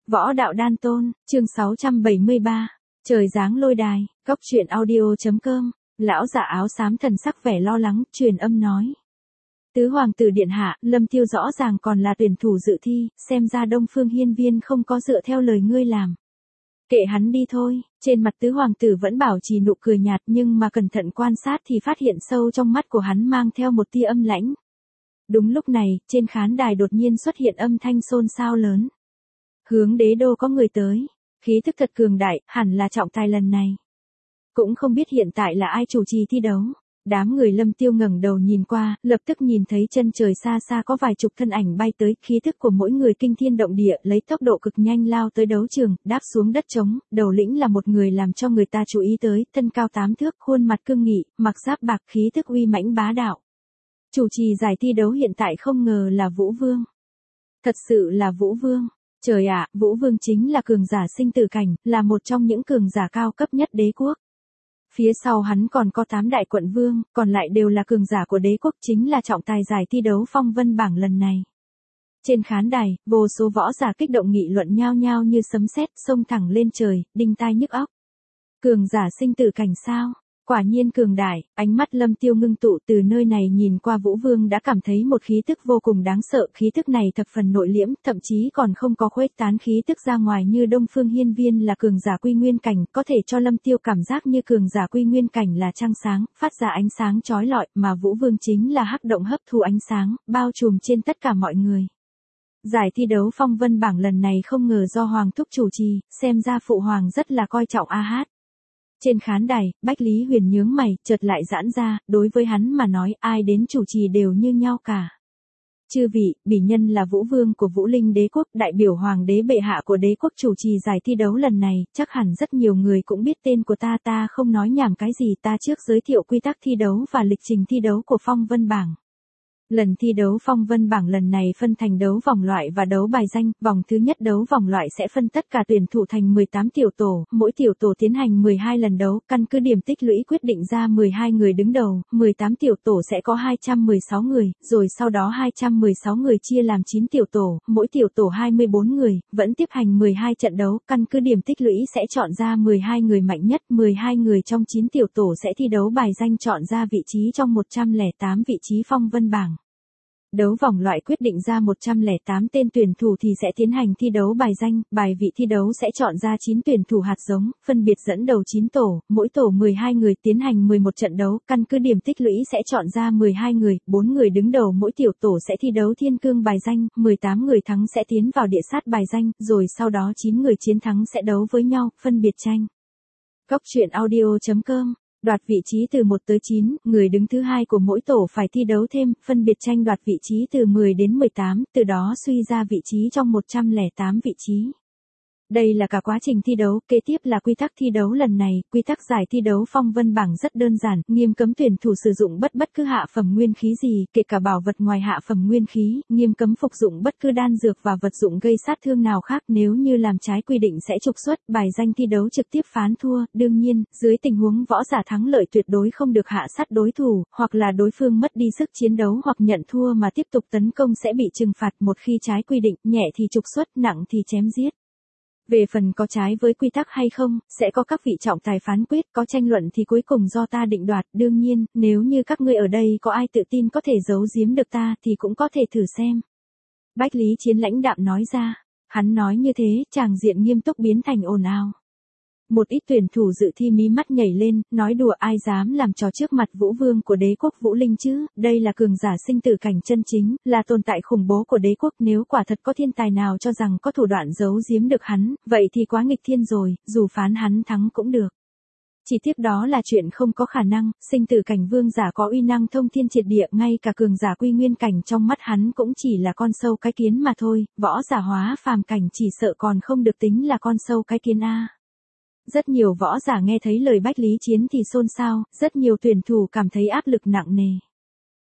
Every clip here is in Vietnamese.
Võ đạo đan tôn, chương 673. Trời giáng lôi đài, góc truyện audio.com. Lão giả áo xám thần sắc vẻ lo lắng, truyền âm nói. Tứ hoàng tử điện hạ, Lâm Tiêu rõ ràng còn là tuyển thủ dự thi, xem ra Đông Phương Hiên Viên không có dựa theo lời ngươi làm. Kệ hắn đi thôi, trên mặt tứ hoàng tử vẫn bảo trì nụ cười nhạt, nhưng mà cẩn thận quan sát thì phát hiện sâu trong mắt của hắn mang theo một tia âm lãnh. Đúng lúc này, trên khán đài đột nhiên xuất hiện âm thanh xôn xao lớn. Hướng đế đô có người tới, khí thức thật cường đại, hẳn là trọng tài lần này. Cũng không biết hiện tại là ai chủ trì thi đấu. Đám người Lâm Tiêu ngẩng đầu nhìn qua, lập tức nhìn thấy chân trời xa xa có vài chục thân ảnh bay tới, khí thức của mỗi người kinh thiên động địa, lấy tốc độ cực nhanh lao tới đấu trường, đáp xuống đất trống, đầu lĩnh là một người làm cho người ta chú ý tới, thân cao 8 thước, khuôn mặt cương nghị, mặc giáp bạc, khí thức uy mãnh bá đạo. Chủ trì giải thi đấu hiện tại không ngờ là Vũ Vương. Thật sự là Vũ Vương. Trời ạ, Vũ Vương chính là cường giả sinh tử cảnh, là một trong những cường giả cao cấp nhất đế quốc. Phía sau hắn còn có 8 đại quận vương, còn lại đều là cường giả của đế quốc, chính là trọng tài giải thi đấu phong vân bảng lần này. Trên khán đài, vô số võ giả kích động nghị luận nhao nhao như sấm sét xông thẳng lên trời, đinh tai nhức óc. Cường giả sinh tử cảnh sao? Quả nhiên cường đại, ánh mắt Lâm Tiêu ngưng tụ, từ nơi này nhìn qua Vũ Vương đã cảm thấy một khí tức vô cùng đáng sợ, khí tức này thập phần nội liễm, thậm chí còn không có khuếch tán khí tức ra ngoài như Đông Phương Hiên Viên là cường giả quy nguyên cảnh, có thể cho Lâm Tiêu cảm giác như cường giả quy nguyên cảnh là trăng sáng, phát ra ánh sáng chói lọi, mà Vũ Vương chính là hắc động hấp thu ánh sáng, bao trùm trên tất cả mọi người. Giải thi đấu phong vân bảng lần này không ngờ do Hoàng thúc chủ trì, xem ra phụ hoàng rất là coi trọng AH. Trên khán đài, Bách Lý Huyền nhướng mày, chợt lại giãn ra, đối với hắn mà nói ai đến chủ trì đều như nhau cả. Chư vị, bỉ nhân là Vũ Vương của Vũ Linh đế quốc, đại biểu hoàng đế bệ hạ của đế quốc chủ trì giải thi đấu lần này, chắc hẳn rất nhiều người cũng biết tên của ta không nói nhảm cái gì, ta trước giới thiệu quy tắc thi đấu và lịch trình thi đấu của phong vân bảng. Lần thi đấu phong vân bảng lần này phân thành đấu vòng loại và đấu bài danh, vòng thứ nhất đấu vòng loại sẽ phân tất cả tuyển thủ thành 18 tiểu tổ, mỗi tiểu tổ tiến hành 12 lần đấu, căn cứ điểm tích lũy quyết định ra 12 người đứng đầu, 18 tiểu tổ sẽ có 216 người, rồi sau đó 216 người chia làm 9 tiểu tổ, mỗi tiểu tổ 24 người, vẫn tiếp hành 12 trận đấu, căn cứ điểm tích lũy sẽ chọn ra 12 người mạnh nhất, 12 người trong 9 tiểu tổ sẽ thi đấu bài danh chọn ra vị trí trong 108 vị trí phong vân bảng. Đấu vòng loại quyết định ra 108 tên tuyển thủ thì sẽ tiến hành thi đấu bài danh, bài vị thi đấu sẽ chọn ra 9 tuyển thủ hạt giống, phân biệt dẫn đầu 9 tổ, mỗi tổ 12 người tiến hành 11 trận đấu, căn cứ điểm tích lũy sẽ chọn ra 12 người, 4 người đứng đầu mỗi tiểu tổ sẽ thi đấu thiên cương bài danh, 18 người thắng sẽ tiến vào địa sát bài danh, rồi sau đó 9 người chiến thắng sẽ đấu với nhau, phân biệt tranh. Góc truyện audio.com. Đoạt vị trí từ 1 tới 9, người đứng thứ hai của mỗi tổ phải thi đấu thêm, phân biệt tranh đoạt vị trí từ 10 đến 18, từ đó suy ra vị trí trong 108 vị trí. Đây là cả quá trình thi đấu, kế tiếp là quy tắc thi đấu lần này, quy tắc giải thi đấu phong vân bảng rất đơn giản, nghiêm cấm tuyển thủ sử dụng bất cứ hạ phẩm nguyên khí gì, kể cả bảo vật ngoài hạ phẩm nguyên khí, nghiêm cấm phục dụng bất cứ đan dược và vật dụng gây sát thương nào khác, nếu như làm trái quy định sẽ trục xuất, bài danh thi đấu trực tiếp phán thua, đương nhiên, dưới tình huống võ giả thắng lợi tuyệt đối không được hạ sát đối thủ, hoặc là đối phương mất đi sức chiến đấu hoặc nhận thua mà tiếp tục tấn công sẽ bị trừng phạt, một khi trái quy định, nhẹ thì trục xuất, nặng thì chém giết. Về phần có trái với quy tắc hay không, sẽ có các vị trọng tài phán quyết, có tranh luận thì cuối cùng do ta định đoạt, đương nhiên, nếu như các ngươi ở đây có ai tự tin có thể giấu giếm được ta thì cũng có thể thử xem. Bách Lý Chiến lãnh đạm nói ra, hắn nói như thế, tràng diện nghiêm túc biến thành ồn ào. Một ít tuyển thủ dự thi mí mắt nhảy lên, nói đùa ai dám làm trò trước mặt Vũ Vương của đế quốc Vũ Linh chứ, đây là cường giả sinh tử cảnh chân chính, là tồn tại khủng bố của đế quốc, nếu quả thật có thiên tài nào cho rằng có thủ đoạn giấu giếm được hắn, vậy thì quá nghịch thiên rồi, dù phán hắn thắng cũng được. Chỉ tiếc đó là chuyện không có khả năng, sinh tử cảnh vương giả có uy năng thông thiên triệt địa, ngay cả cường giả quy nguyên cảnh trong mắt hắn cũng chỉ là con sâu cái kiến mà thôi, võ giả hóa phàm cảnh chỉ sợ còn không được tính là con sâu cái kiến a. Rất nhiều võ giả nghe thấy lời Bách Lý Chiến thì xôn xao, rất nhiều tuyển thủ cảm thấy áp lực nặng nề.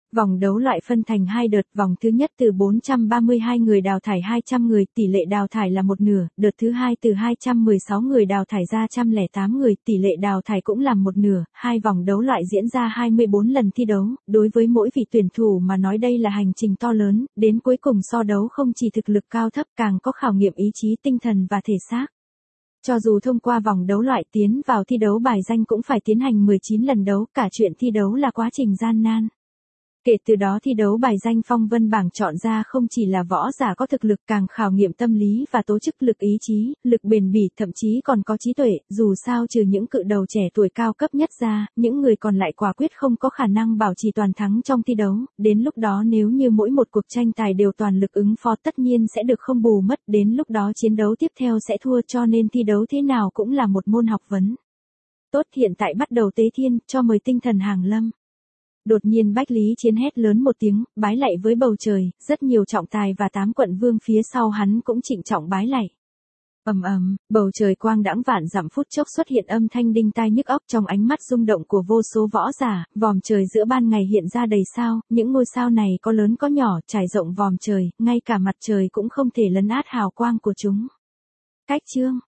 Vòng đấu loại phân thành 2 đợt, vòng thứ nhất từ 432 người đào thải 200 người, tỷ lệ đào thải là 1/2, đợt thứ hai từ 216 người đào thải ra 108 người, tỷ lệ đào thải cũng là 1/2, hai vòng đấu loại diễn ra 24 lần thi đấu, đối với mỗi vị tuyển thủ mà nói đây là hành trình to lớn, đến cuối cùng so đấu không chỉ thực lực cao thấp càng có khảo nghiệm ý chí tinh thần và thể xác. Cho dù thông qua vòng đấu loại tiến vào thi đấu bài danh cũng phải tiến hành 19 lần đấu, cả chuyện thi đấu là quá trình gian nan. Kể từ đó thi đấu bài danh phong vân bảng chọn ra không chỉ là võ giả có thực lực càng khảo nghiệm tâm lý và tố chức lực ý chí, lực bền bỉ thậm chí còn có trí tuệ, dù sao trừ những cự đầu trẻ tuổi cao cấp nhất ra, những người còn lại quả quyết không có khả năng bảo trì toàn thắng trong thi đấu, đến lúc đó nếu như mỗi một cuộc tranh tài đều toàn lực ứng phó tất nhiên sẽ được không bù mất, đến lúc đó chiến đấu tiếp theo sẽ thua cho nên thi đấu thế nào cũng là một môn học vấn. Tốt, hiện tại bắt đầu tế thiên, cho mời tinh thần hàng lâm. Đột nhiên Bách Lý Chiến hét lớn một tiếng, bái lạy với bầu trời, rất nhiều trọng tài và 8 quận vương phía sau hắn cũng trịnh trọng bái lạy. Bầu trời quang đãng vạn dặm phút chốc xuất hiện âm thanh đinh tai nhức óc trong ánh mắt rung động của vô số võ giả, vòm trời giữa ban ngày hiện ra đầy sao, những ngôi sao này có lớn có nhỏ, trải rộng vòm trời, ngay cả mặt trời cũng không thể lấn át hào quang của chúng. Cách chương